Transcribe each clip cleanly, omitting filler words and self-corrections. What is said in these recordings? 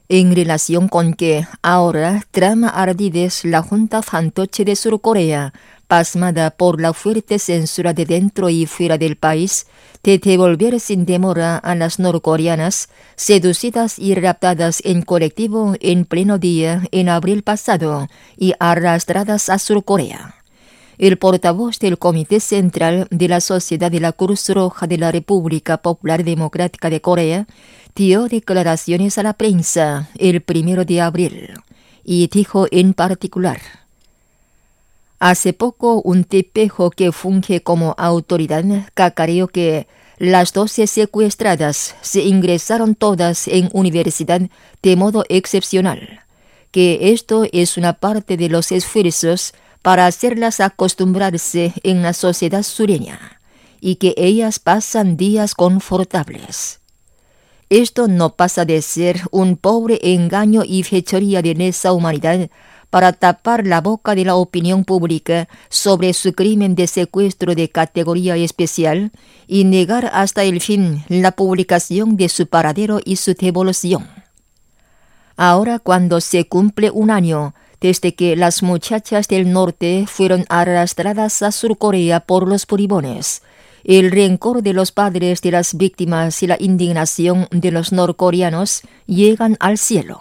en relación con que ahora trama ardides la Junta Fantoche de Surcorea, pasmada por la fuerte censura de dentro y fuera del país, de devolver sin demora a las norcoreanas, seducidas y raptadas en colectivo en pleno día en abril pasado y arrastradas a Surcorea. El portavoz del Comité Central de la Sociedad de la Cruz Roja de la República Popular Democrática de Corea dio declaraciones a la prensa el 1 de abril y dijo en particular: hace poco un tipejo que funge como autoridad cacareó que las 12 secuestradas se ingresaron todas en universidad de modo excepcional, que esto es una parte de los esfuerzos para hacerlas acostumbrarse en la sociedad sureña y que ellas pasan días confortables. Esto no pasa de ser un pobre engaño y fechoría de lesa humanidad para tapar la boca de la opinión pública sobre su crimen de secuestro de categoría especial y negar hasta el fin la publicación de su paradero y su devolución. Ahora, cuando se cumple un año desde que las muchachas del norte fueron arrastradas a Surcorea por los bribones, el rencor de los padres de las víctimas y la indignación de los norcoreanos llegan al cielo.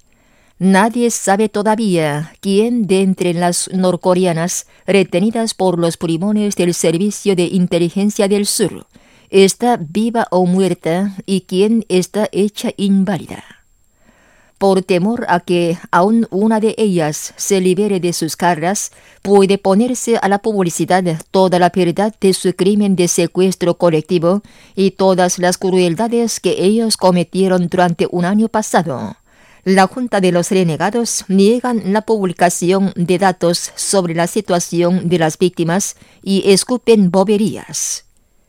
Nadie sabe todavía quién de entre las norcoreanas retenidas por los bribones del Servicio de Inteligencia del Sur está viva o muerta y quién está hecha inválida. Por temor a que aún una de ellas se libere de sus cargas, puede ponerse a la publicidad toda la verdad de su crimen de secuestro colectivo y todas las crueldades que ellos cometieron durante un año pasado. La Junta de los Renegados niegan la publicación de datos sobre la situación de las víctimas y escupen boberías.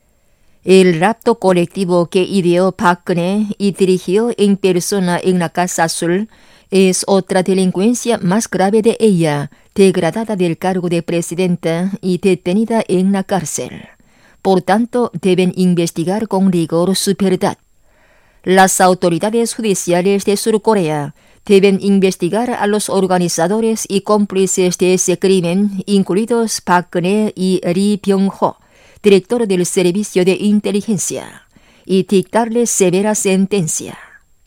El rapto colectivo que ideó Park Geun-hye y dirigió en persona en la Casa Azul es otra delincuencia más grave de ella, degradada del cargo de presidenta y detenida en la cárcel. Por tanto, deben investigar con rigor su verdad. Las autoridades judiciales de Surcorea deben investigar a los organizadores y cómplices de ese crimen, incluidos Park Geun-hye y Lee Byung-ho, director del Servicio de Inteligencia, y dictarle severa sentencia.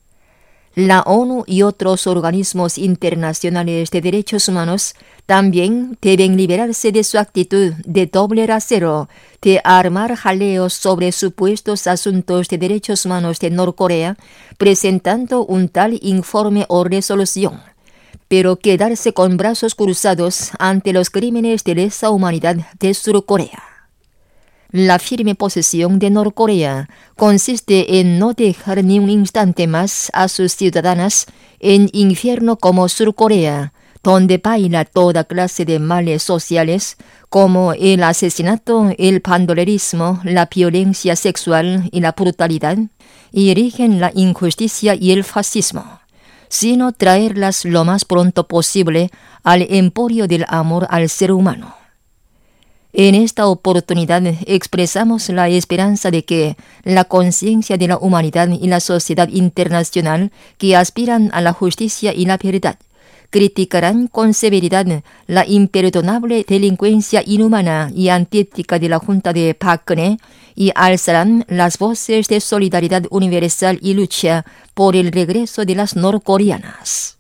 La ONU y otros organismos internacionales de derechos humanos también deben liberarse de su actitud de doble rasero de armar jaleos sobre supuestos asuntos de derechos humanos de Norcorea, presentando un tal informe o resolución, pero quedarse con brazos cruzados ante los crímenes de lesa humanidad de Surcorea. La firme posición de Norcorea consiste en no dejar ni un instante más a sus ciudadanas en infierno como Surcorea, donde baila toda clase de males sociales como el asesinato, el bandolerismo, la violencia sexual y la brutalidad, y rigen la injusticia y el fascismo, sino traerlas lo más pronto posible al emporio del amor al ser humano. En esta oportunidad expresamos la esperanza de que la conciencia de la humanidad y la sociedad internacional que aspiran a la justicia y la verdad criticarán con severidad la imperdonable delincuencia inhumana y antiética de la Junta de Park Geun-hye y alzarán las voces de solidaridad universal y lucha por el regreso de las norcoreanas.